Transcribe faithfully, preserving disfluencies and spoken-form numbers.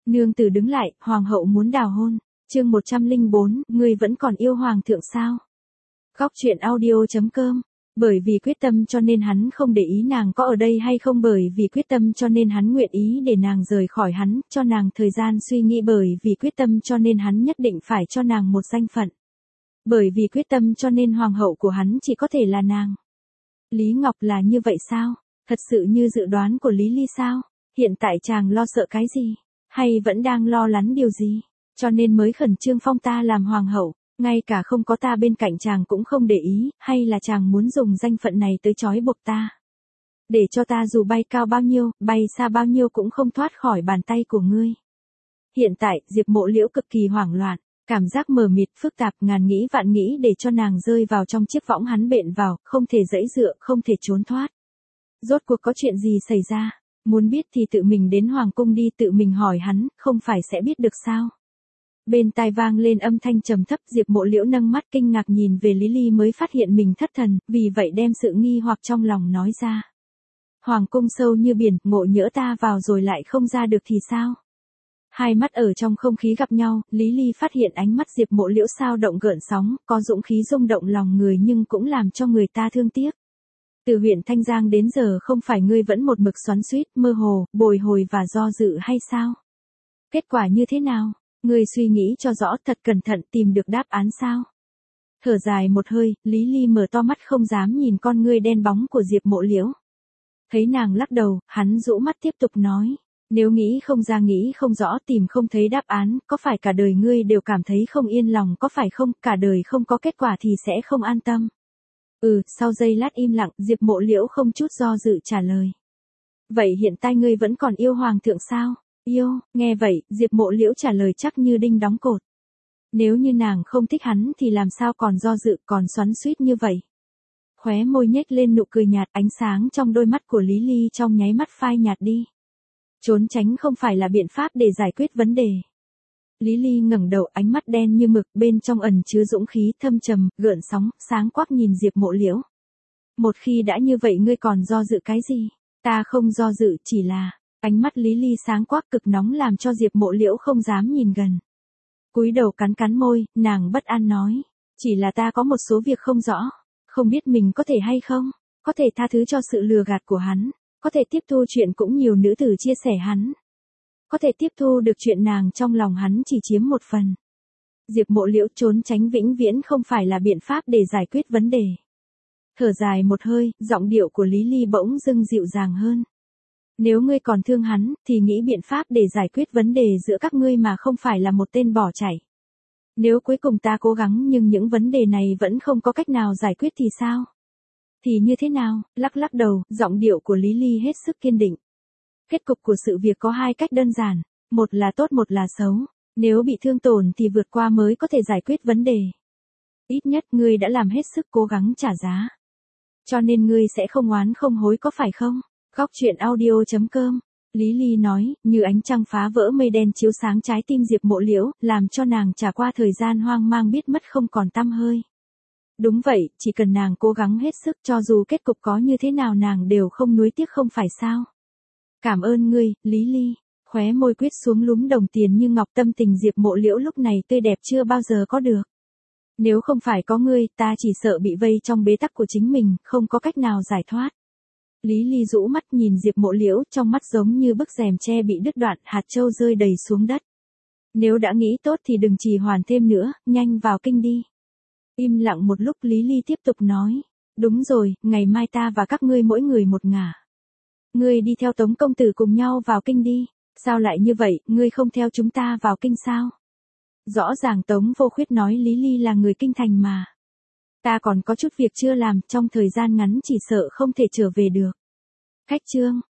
Nương tử đứng lại, hoàng hậu muốn đào hôn. Chương một trăm lẻ bốn, ngươi vẫn còn yêu hoàng thượng sao? Góc truyện audio chấm com. Bởi vì quyết tâm cho nên hắn không để ý nàng có ở đây hay không, bởi vì quyết tâm cho nên hắn nguyện ý để nàng rời khỏi hắn, cho nàng thời gian suy nghĩ, bởi vì quyết tâm cho nên hắn nhất định phải cho nàng một danh phận. Bởi vì quyết tâm cho nên hoàng hậu của hắn chỉ có thể là nàng. Lý Ngọc là như vậy sao? Thật sự như dự đoán của Lý Ly sao? Hiện tại chàng lo sợ cái gì? Hay vẫn đang lo lắng điều gì? Cho nên mới khẩn trương phong ta làm hoàng hậu, ngay cả không có ta bên cạnh chàng cũng không để ý, hay là chàng muốn dùng danh phận này tới trói buộc ta? Để cho ta dù bay cao bao nhiêu, bay xa bao nhiêu cũng không thoát khỏi bàn tay của ngươi. Hiện tại, Diệp Mộ Liễu cực kỳ hoảng loạn, cảm giác mờ mịt, phức tạp, ngàn nghĩ vạn nghĩ để cho nàng rơi vào trong chiếc võng hắn bện vào, không thể giãy dựa, không thể trốn thoát. Rốt cuộc có chuyện gì xảy ra? Muốn biết thì tự mình đến hoàng cung đi, tự mình hỏi hắn, không phải sẽ biết được sao? Bên tai vang lên âm thanh trầm thấp, Diệp Mộ Liễu nâng mắt kinh ngạc nhìn về Lý Ly mới phát hiện mình thất thần, vì vậy đem sự nghi hoặc trong lòng nói ra. Hoàng cung sâu như biển, ngộ nhỡ ta vào rồi lại không ra được thì sao? Hai mắt ở trong không khí gặp nhau, Lý Ly phát hiện ánh mắt Diệp Mộ Liễu sao động gợn sóng, có dũng khí rung động lòng người nhưng cũng làm cho người ta thương tiếc. Từ huyện Thanh Giang đến giờ không phải ngươi vẫn một mực xoắn xuýt, mơ hồ, bồi hồi và do dự hay sao? Kết quả như thế nào? Ngươi suy nghĩ cho rõ, thật cẩn thận, tìm được đáp án sao? Thở dài một hơi, Lý Ly mở to mắt không dám nhìn con ngươi đen bóng của Diệp Mộ Liễu. Thấy nàng lắc đầu, hắn rũ mắt tiếp tục nói. Nếu nghĩ không ra, nghĩ không rõ, tìm không thấy đáp án, có phải cả đời ngươi đều cảm thấy không yên lòng, có phải không? Cả đời không có kết quả thì sẽ không an tâm. Ừ, sau giây lát im lặng, Diệp Mộ Liễu không chút do dự trả lời. Vậy hiện tại ngươi vẫn còn yêu hoàng thượng sao? Yêu, nghe vậy, Diệp Mộ Liễu trả lời chắc như đinh đóng cột. Nếu như nàng không thích hắn thì làm sao còn do dự, còn xoắn xuýt như vậy? Khóe môi nhếch lên nụ cười nhạt, ánh sáng trong đôi mắt của Lý Ly trong nháy mắt phai nhạt đi. Trốn tránh không phải là biện pháp để giải quyết vấn đề. Lý Ly ngẩng đầu, ánh mắt đen như mực, bên trong ẩn chứa dũng khí, thâm trầm, gợn sóng, sáng quắc nhìn Diệp Mộ Liễu. Một khi đã như vậy ngươi còn do dự cái gì? Ta không do dự, chỉ là... Ánh mắt Lý Ly sáng quắc cực nóng làm cho Diệp Mộ Liễu không dám nhìn gần. Cúi đầu cắn cắn môi, nàng bất an nói. Chỉ là ta có một số việc không rõ. Không biết mình có thể hay không? Có thể tha thứ cho sự lừa gạt của hắn. Có thể tiếp thu chuyện cũng nhiều nữ tử chia sẻ hắn. Có thể tiếp thu được chuyện nàng trong lòng hắn chỉ chiếm một phần. Diệp Mộ Liễu trốn tránh vĩnh viễn không phải là biện pháp để giải quyết vấn đề. Thở dài một hơi, giọng điệu của Lý Ly bỗng dưng dịu dàng hơn. Nếu ngươi còn thương hắn, thì nghĩ biện pháp để giải quyết vấn đề giữa các ngươi mà không phải là một tên bỏ chạy. Nếu cuối cùng ta cố gắng nhưng những vấn đề này vẫn không có cách nào giải quyết thì sao? Thì như thế nào? Lắc lắc đầu, giọng điệu của Lý Ly hết sức kiên định. Kết cục của sự việc có hai cách đơn giản, một là tốt một là xấu. Nếu bị thương tổn thì vượt qua mới có thể giải quyết vấn đề. Ít nhất ngươi đã làm hết sức cố gắng trả giá. Cho nên ngươi sẽ không oán không hối có phải không? Góc truyện audio chấm com. Lý Ly nói, như ánh trăng phá vỡ mây đen chiếu sáng trái tim Diệp Mộ Liễu, làm cho nàng trải qua thời gian hoang mang biết mất không còn tăm hơi. Đúng vậy, chỉ cần nàng cố gắng hết sức, cho dù kết cục có như thế nào nàng đều không nuối tiếc, không phải sao? Cảm ơn ngươi, Lý Ly. Khóe môi quyết xuống lúm đồng tiền như ngọc, tâm tình Diệp Mộ Liễu lúc này tươi đẹp chưa bao giờ có được. Nếu không phải có ngươi, ta chỉ sợ bị vây trong bế tắc của chính mình, không có cách nào giải thoát. Lý Ly rũ mắt nhìn Diệp Mộ Liễu, trong mắt giống như bức rèm tre bị đứt đoạn, hạt châu rơi đầy xuống đất. Nếu đã nghĩ tốt thì đừng trì hoãn thêm nữa, nhanh vào kinh đi. Im lặng một lúc, Lý Ly tiếp tục nói. Đúng rồi, ngày mai ta và các ngươi mỗi người một ngả. Ngươi đi theo Tống công tử cùng nhau vào kinh đi. Sao lại như vậy, ngươi không theo chúng ta vào kinh sao? Rõ ràng Tống Vô Khuyết nói Lý Ly là người kinh thành mà. Ta còn có chút việc chưa làm, trong thời gian ngắn chỉ sợ không thể trở về được. Khách chương.